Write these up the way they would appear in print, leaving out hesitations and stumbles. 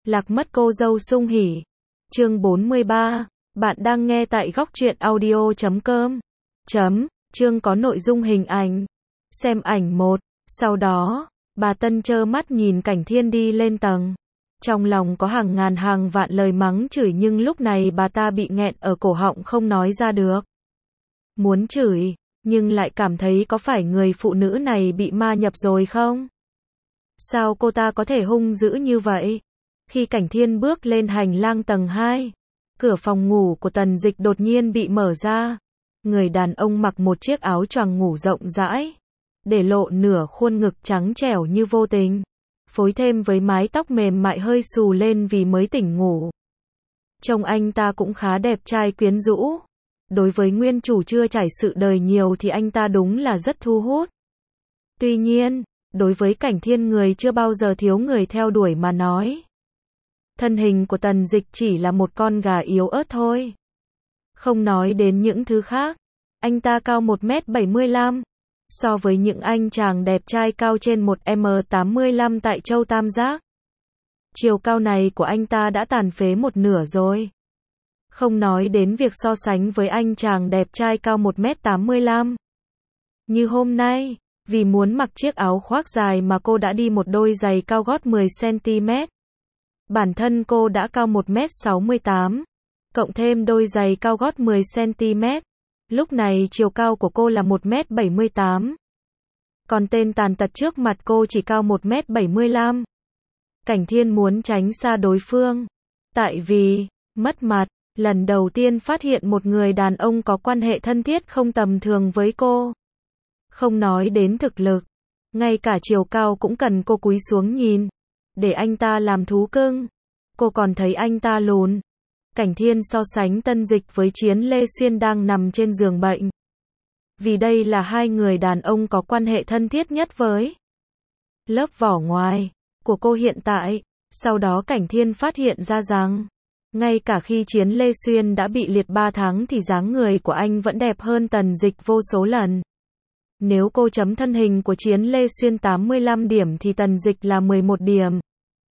Lạc mất cô dâu sung hỉ. Chương 43. Bạn đang nghe tại góc truyện audio.com. Chương có nội dung hình ảnh. Xem ảnh 1. Sau đó, bà Tân trơ mắt nhìn Cảnh Thiên đi lên tầng. Trong lòng có hàng ngàn hàng vạn lời mắng chửi, nhưng lúc này bà ta bị nghẹn ở cổ họng không nói ra được. Muốn chửi, nhưng lại cảm thấy có phải người phụ nữ này bị ma nhập rồi không? Sao cô ta có thể hung dữ như vậy? Khi Cảnh Thiên bước lên hành lang tầng 2, cửa phòng ngủ của Tần Dịch đột nhiên bị mở ra. Người đàn ông mặc một chiếc áo choàng ngủ rộng rãi, để lộ nửa khuôn ngực trắng trẻo như vô tình, phối thêm với mái tóc mềm mại hơi xù lên vì mới tỉnh ngủ. Trông anh ta cũng khá đẹp trai quyến rũ. Đối với nguyên chủ chưa trải sự đời nhiều thì anh ta đúng là rất thu hút. Tuy nhiên, đối với Cảnh Thiên, người chưa bao giờ thiếu người theo đuổi mà nói, thân hình của Tần Dịch chỉ là một con gà yếu ớt thôi. Không nói đến những thứ khác, anh ta cao 1m75, so với những anh chàng đẹp trai cao trên 1m85 tại Châu Tam Giác. Chiều cao này của anh ta đã tàn phế một nửa rồi. Không nói đến việc so sánh với anh chàng đẹp trai cao 1m85. Như hôm nay, vì muốn mặc chiếc áo khoác dài mà cô đã đi một đôi giày cao gót 10cm. Bản thân cô đã cao 1m68, cộng thêm đôi giày cao gót 10cm. Lúc này chiều cao của cô là 1m78. Còn tên tàn tật trước mặt cô chỉ cao 1m75. Cảnh Thiên muốn tránh xa đối phương, tại vì mất mặt. Lần đầu tiên phát hiện một người đàn ông có quan hệ thân thiết không tầm thường với cô. Không nói đến thực lực, ngay cả chiều cao cũng cần cô cúi xuống nhìn, để anh ta làm thú cưng. Cô còn thấy anh ta lùn. Cảnh Thiên so sánh Tân Dịch với Chiến Lê Xuyên đang nằm trên giường bệnh. Vì đây là hai người đàn ông có quan hệ thân thiết nhất với lớp vỏ ngoài của cô hiện tại. Sau đó Cảnh Thiên phát hiện ra rằng, ngay cả khi Chiến Lê Xuyên đã bị liệt 3 tháng thì dáng người của anh vẫn đẹp hơn Tần Dịch vô số lần. Nếu cô chấm thân hình của Chiến Lê Xuyên 85 điểm thì Tần Dịch là 11 điểm.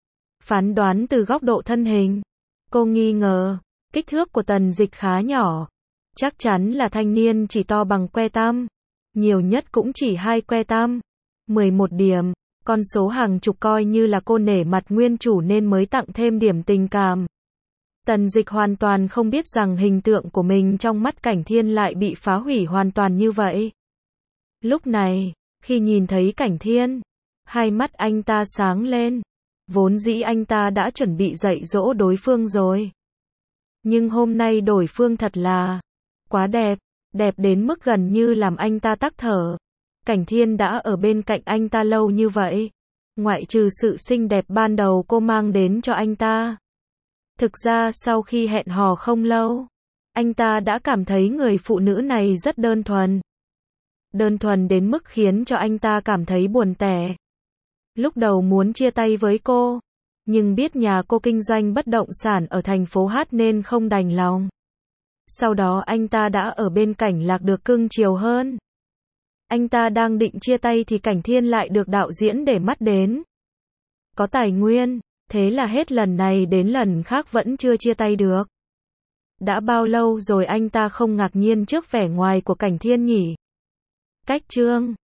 Phán đoán từ góc độ thân hình, cô nghi ngờ, kích thước của Tần Dịch khá nhỏ. Chắc chắn là thanh niên chỉ to bằng que tăm. Nhiều nhất cũng chỉ 2 que tăm. 11 điểm, con số hàng chục coi như là cô nể mặt nguyên chủ nên mới tặng thêm điểm tình cảm. Tần Dịch hoàn toàn không biết rằng hình tượng của mình trong mắt Cảnh Thiên lại bị phá hủy hoàn toàn như vậy. Lúc này, khi nhìn thấy Cảnh Thiên, hai mắt anh ta sáng lên. Vốn dĩ anh ta đã chuẩn bị dạy dỗ đối phương rồi. Nhưng hôm nay đối phương thật là quá đẹp, đẹp đến mức gần như làm anh ta tắc thở. Cảnh Thiên đã ở bên cạnh anh ta lâu như vậy, ngoại trừ sự xinh đẹp ban đầu cô mang đến cho anh ta. Thực ra sau khi hẹn hò không lâu, anh ta đã cảm thấy người phụ nữ này rất đơn thuần. Đơn thuần đến mức khiến cho anh ta cảm thấy buồn tẻ. Lúc đầu muốn chia tay với cô, nhưng biết nhà cô kinh doanh bất động sản ở thành phố Hát nên không đành lòng. Sau đó anh ta đã ở bên Cảnh Lạc được cưng chiều hơn. Anh ta đang định chia tay thì Cảnh Thiên lại được đạo diễn để mắt đến. Có tài nguyên, thế là hết lần này đến lần khác vẫn chưa chia tay được. Đã bao lâu rồi anh ta không ngạc nhiên trước vẻ ngoài của Cảnh Thiên nhỉ? Cách chương